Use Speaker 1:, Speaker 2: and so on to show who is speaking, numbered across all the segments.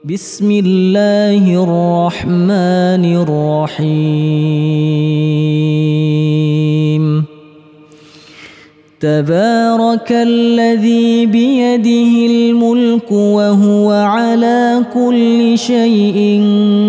Speaker 1: بسم الله الرحمن الرحيم. تبارك الذي بيده الملك وهو على كل شيء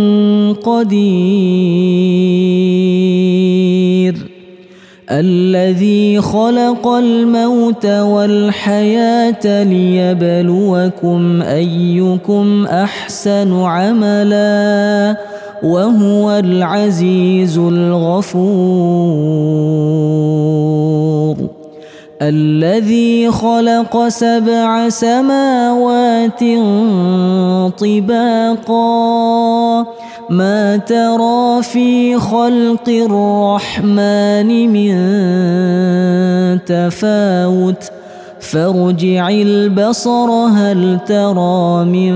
Speaker 1: قدير. الذي خلق الموت والحياة ليبلوكم أيكم أحسن عملا وهو العزيز الغفور. الذي خلق 7 سماوات طباقا ما ترى في خلق الرحمن من تفاوت فارجع البصر هل ترى من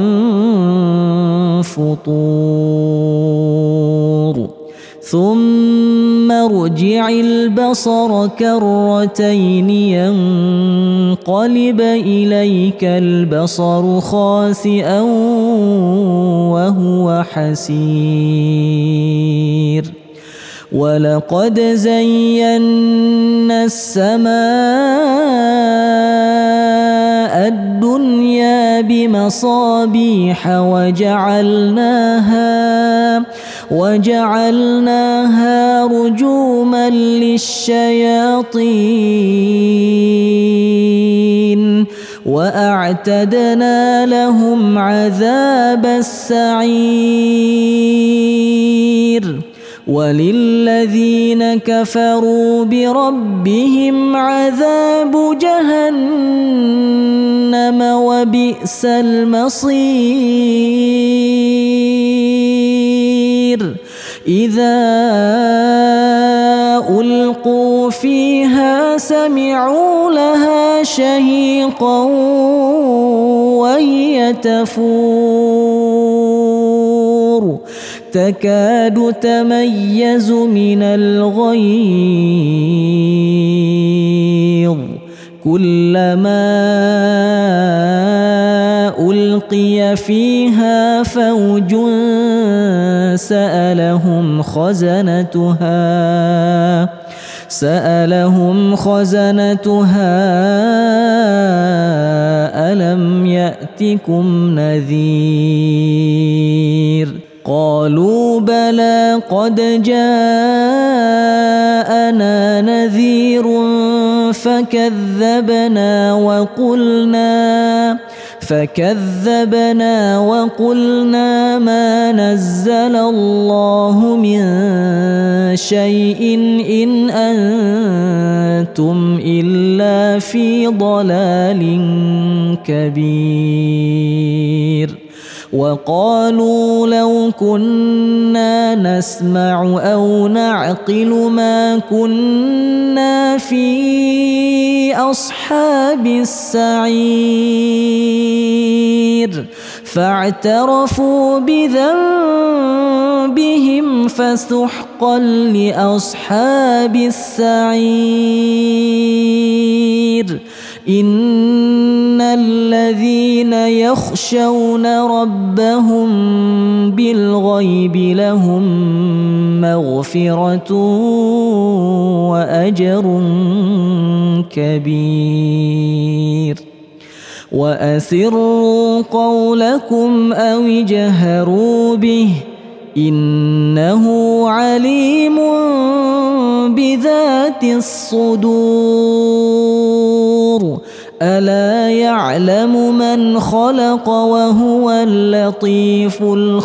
Speaker 1: فطور ثم ارجع البصر كرتين ينقلب إليك البصر خاسئا وهو حسير. ولقد زينا السماء الدنيا بمصابيح وجعلناها رجوما للشياطين وأعتدنا لهم عذاب السعير. وللذين كفروا بربهم عذاب جهنم وبئس المصير. إذا ألقوا فيها سمعوا لها شهيقا وهي تفور تكاد تميز من الغيظ كلما ألقي فيها فوج سألهم خزنتها ألم يأتكم نذير قالوا بلى قد جاءنا نذير فكذبنا وقلنا ما نزل الله من شيء إن أنتم إلا في ضلال كبير. وقالوا لو كنا نسمع أو نعقل ما كنا في أصحاب السعير فاعترفوا بذنبهم فسحقا لأصحاب السعير. إن الذين يخشون ربهم بالغيب لهم مغفرة وأجر كبير. وأسروا قولكم أو اجهروا به إنه عليم بذات الصدور. ألا يعلم من خلق وهو اللطيف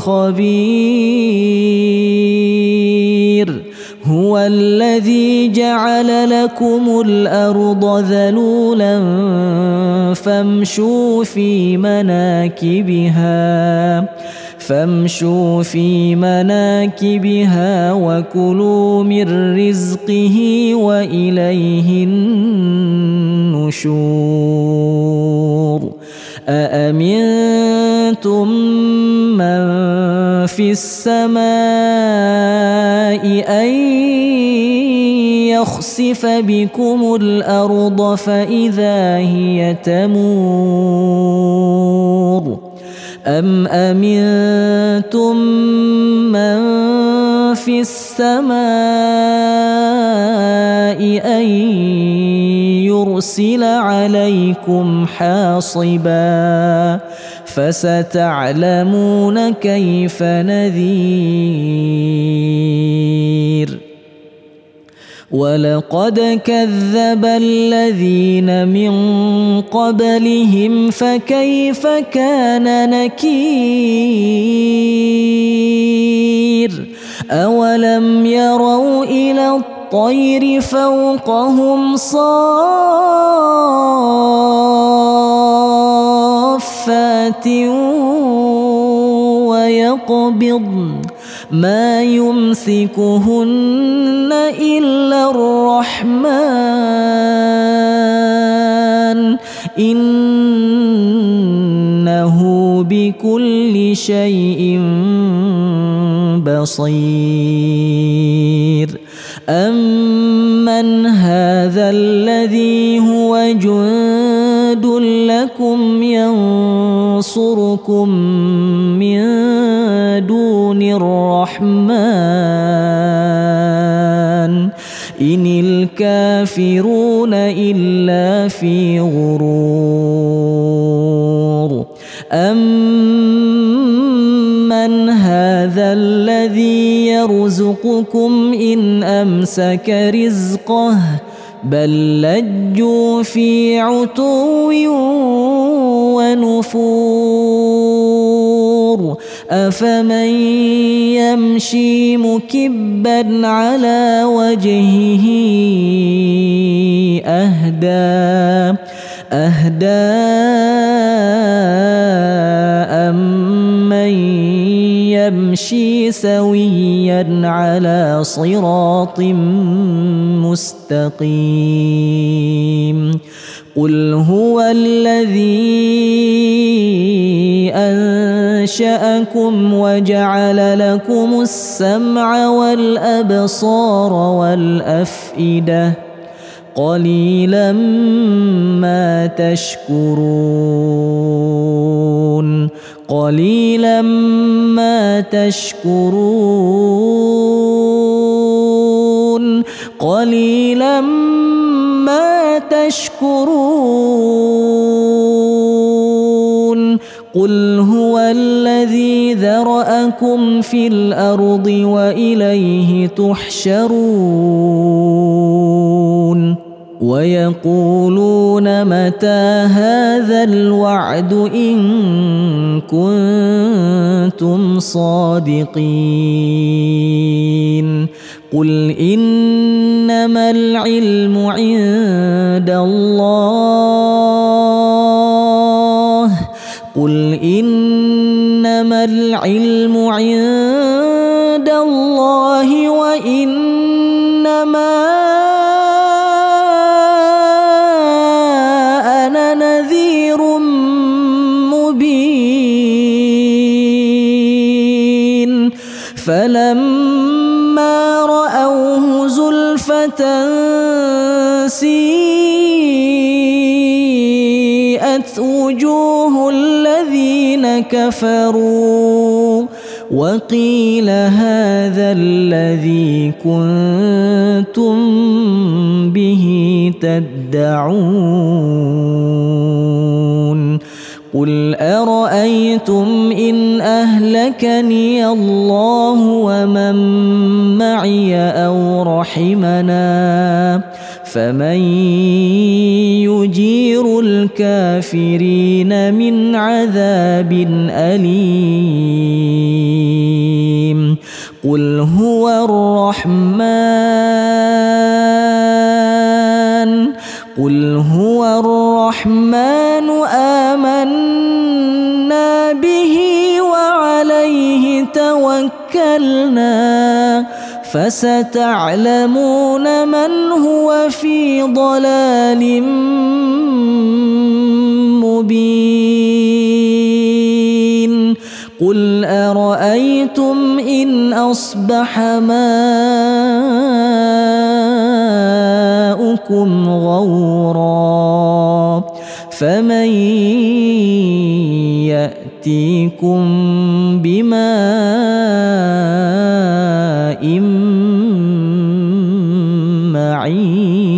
Speaker 1: الخبير. هو الذي جعل لكم الأرض ذلولا فامشوا في مناكبها وكلوا من رزقه وإليه النشور. أأمنتم من في السماء أن يخسف بكم الأرض فإذا هي تمور أم أمنتم من في السماء أن يرسل عليكم حاصبا فستعلمون كيف نذير ولقد كذب الذين من قبلهم فكيف كان نكير أولم يروا إلى الطير فوقهم صافات ويقبضن ما يمسكهن إلا الرحمن إنه بكل شيء بصير أمن هذا الذي هو جند لكم ينصركم من دون الرحمن إن الكافرون إلا في غرور أمن هذا الذي يرزقكم إن أمسك رزقه بل لجوا في عتو ونفور أفمن يمشي مكبا على وجهه أهدى أمن يمشي سويا على صراط مستقيم قل هو الذي أنشأكم وجعل لكم السمع والأبصار والأفئدة قليلا ما تشكرون قليلا ما تشكرون قليلا ما تشكرون قل هو الذي ذرأكم في الأرض وإليه تحشرون ويقولون متى هذا الوعد إن كنتم صادقين قل إنما العلم عند الله قل إنما العلم عند الله وإنما أنا نذير مبين فلما رأوه زلفة سيئت وجوه الذين كفروا وقيل هذا الذي كنتم به تدعون قل أرأيتم إن أهلكني الله ومن معي أو رحمنا فمن يجير الكافرين من عذاب أليم قل هو الرحمن آمنا به وعليه توكلنا فستعلمون من هو في ضلال مبين قل أرأيتم إن أصبح ماؤكم غورا فمن يأتيكم بماء معين.